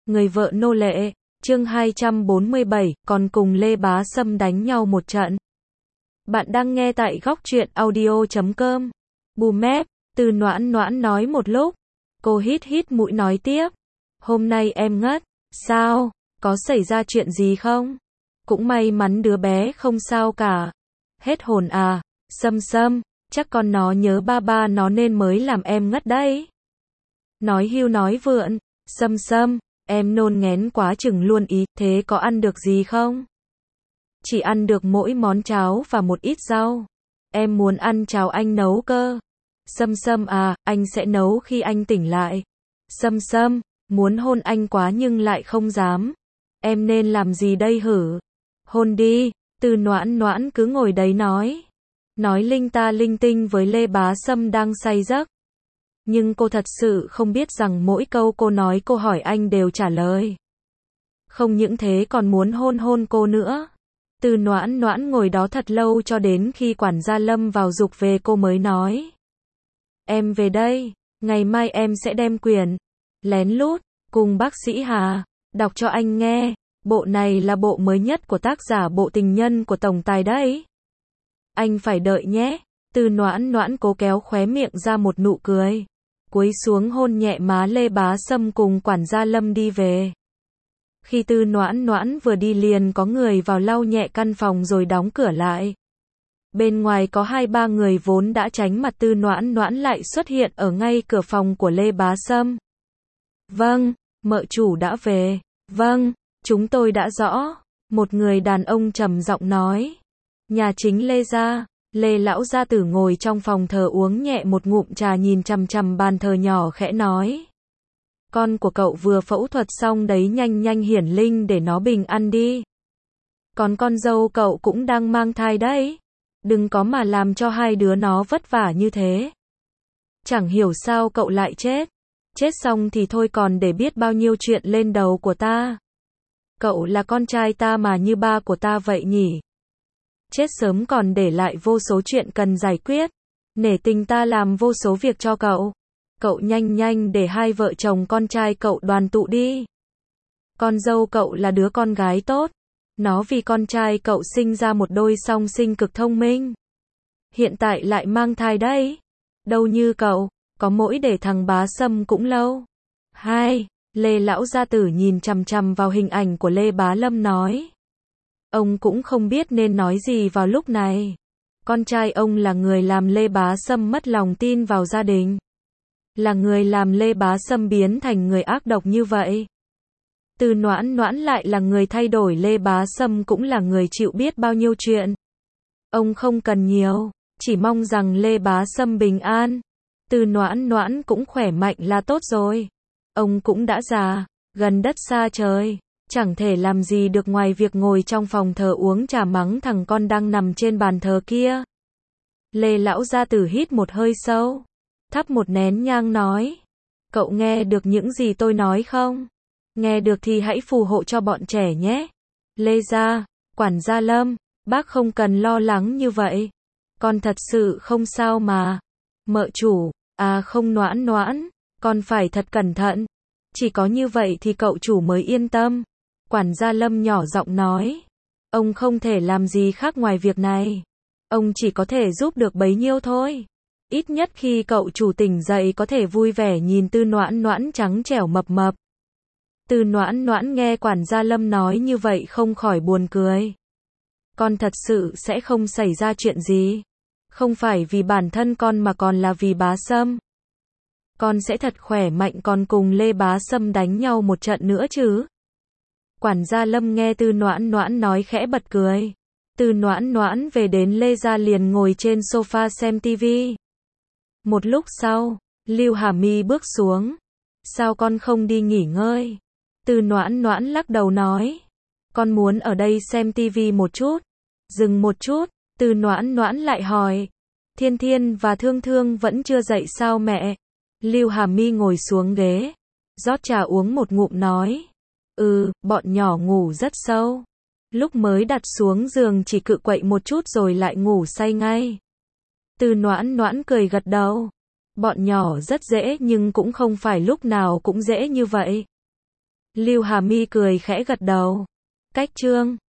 Người vợ nô lệ, chương 247, còn cùng Lê Bá Sâm đánh nhau một trận. Bạn đang nghe tại góc truyện audio.com. Bù mép, Từ Noãn Noãn nói một lúc. Cô hít hít mũi nói tiếp. Hôm nay em ngất. Sao? Có xảy ra chuyện gì không? Cũng may mắn đứa bé không sao cả. Hết hồn à? Sâm Sâm, chắc con nó nhớ ba ba nó nên mới làm em ngất đấy. Nói hưu nói vượn. Sâm Sâm, em nôn nghén quá chừng luôn ý, thế có ăn được gì không? Chỉ ăn được mỗi món cháo và một ít rau. Em muốn ăn cháo anh nấu cơ. Sâm Sâm à, anh sẽ nấu khi anh tỉnh lại. Sâm Sâm, muốn hôn anh quá nhưng lại không dám. Em nên làm gì đây hử? Hôn đi. Từ Noãn Noãn cứ ngồi đấy nói linh ta linh tinh với Lê Bá Sâm đang say giấc. Nhưng cô thật sự không biết rằng mỗi câu cô nói cô hỏi anh đều trả lời. Không những thế còn muốn hôn cô nữa. Từ Noãn Noãn ngồi đó thật lâu cho đến khi quản gia Lâm vào giục về cô mới nói. Em về đây, ngày mai em sẽ đem quyển Lén Lút cùng bác sĩ Hà đọc cho anh nghe. Bộ này là bộ mới nhất của tác giả Bộ Tình Nhân của tổng tài đấy. Anh phải đợi nhé. Từ Noãn Noãn cố kéo khóe miệng ra một nụ cười. Cúi xuống hôn nhẹ má Lê Bá Sâm cùng quản gia Lâm đi về. Khi Từ Noãn Noãn vừa đi liền có người vào lau nhẹ căn phòng rồi đóng cửa lại. Bên ngoài có 2-3 người vốn đã tránh mặt Từ Noãn Noãn lại xuất hiện ở ngay cửa phòng của Lê Bá Sâm. Vâng, mợ chủ đã về. Vâng, chúng tôi đã rõ. Một người đàn ông trầm giọng nói. Nhà chính Lê gia. Lê lão gia tử ngồi trong phòng thờ uống nhẹ một ngụm trà nhìn chằm chằm bàn thờ nhỏ khẽ nói. Con của cậu vừa phẫu thuật xong đấy, nhanh nhanh hiển linh để nó bình an đi. Còn con dâu cậu cũng đang mang thai đấy. Đừng có mà làm cho hai đứa nó vất vả như thế. Chẳng hiểu sao cậu lại chết. Chết xong thì thôi còn để biết bao nhiêu chuyện lên đầu của ta. Cậu là con trai ta mà như ba của ta vậy nhỉ. Chết sớm còn để lại vô số chuyện cần giải quyết. Nể tình ta làm vô số việc cho cậu. Cậu nhanh nhanh để hai vợ chồng con trai cậu đoàn tụ đi. Con dâu cậu là đứa con gái tốt. Nó vì con trai cậu sinh ra một đôi song sinh cực thông minh. Hiện tại lại mang thai đấy. Đâu như cậu, có mỗi để thằng Bá Sâm cũng lâu. Hai, Lê lão gia tử nhìn chằm chằm vào hình ảnh của Lê Bá Lâm nói. Ông cũng không biết nên nói gì vào lúc này. Con trai ông là người làm Lê Bá Sâm mất lòng tin vào gia đình. Là người làm Lê Bá Sâm biến thành người ác độc như vậy. Từ Noãn Noãn lại là người thay đổi Lê Bá Sâm, cũng là người chịu biết bao nhiêu chuyện. Ông không cần nhiều, chỉ mong rằng Lê Bá Sâm bình an. Từ Noãn Noãn cũng khỏe mạnh là tốt rồi. Ông cũng đã già, gần đất xa trời. Chẳng thể làm gì được ngoài việc ngồi trong phòng thờ uống trà mắng thằng con đang nằm trên bàn thờ kia. Lê lão gia tử hít một hơi sâu, thắp một nén nhang nói. Cậu nghe được những gì tôi nói không? Nghe được thì hãy phù hộ cho bọn trẻ nhé. Lê gia, quản gia Lâm, bác không cần lo lắng như vậy. Con thật sự không sao mà. Mợ chủ, à không Noãn Noãn, con phải thật cẩn thận. Chỉ có như vậy thì cậu chủ mới yên tâm. Quản gia Lâm nhỏ giọng nói. Ông không thể làm gì khác ngoài việc này. Ông chỉ có thể giúp được bấy nhiêu thôi. Ít nhất khi cậu chủ tỉnh dậy có thể vui vẻ nhìn Từ Noãn Noãn trắng trẻo mập mập. Từ Noãn Noãn nghe quản gia Lâm nói như vậy không khỏi buồn cười. Con thật sự sẽ không xảy ra chuyện gì. Không phải vì bản thân con mà còn là vì Bá Sâm. Con sẽ thật khỏe mạnh còn cùng Lê Bá Sâm đánh nhau một trận nữa chứ. Quản gia Lâm nghe Từ Noãn Noãn nói khẽ bật cười. Từ Noãn Noãn về đến Lê gia liền ngồi trên sofa xem tivi. Một lúc sau, Lưu Hà My bước xuống. Sao con không đi nghỉ ngơi? Từ Noãn Noãn lắc đầu nói. Con muốn ở đây xem tivi một chút. Dừng một chút, Từ Noãn Noãn lại hỏi. Thiên Thiên và Thương Thương vẫn chưa dậy sao mẹ? Lưu Hà My ngồi xuống ghế, rót trà uống một ngụm nói. Bọn nhỏ ngủ rất sâu. Lúc mới đặt xuống giường chỉ cự quậy một chút rồi lại ngủ say ngay. Từ Noãn Noãn cười gật đầu. Bọn nhỏ rất dễ nhưng cũng không phải lúc nào cũng dễ như vậy. Lưu Hà Mi cười khẽ gật đầu. Cách chương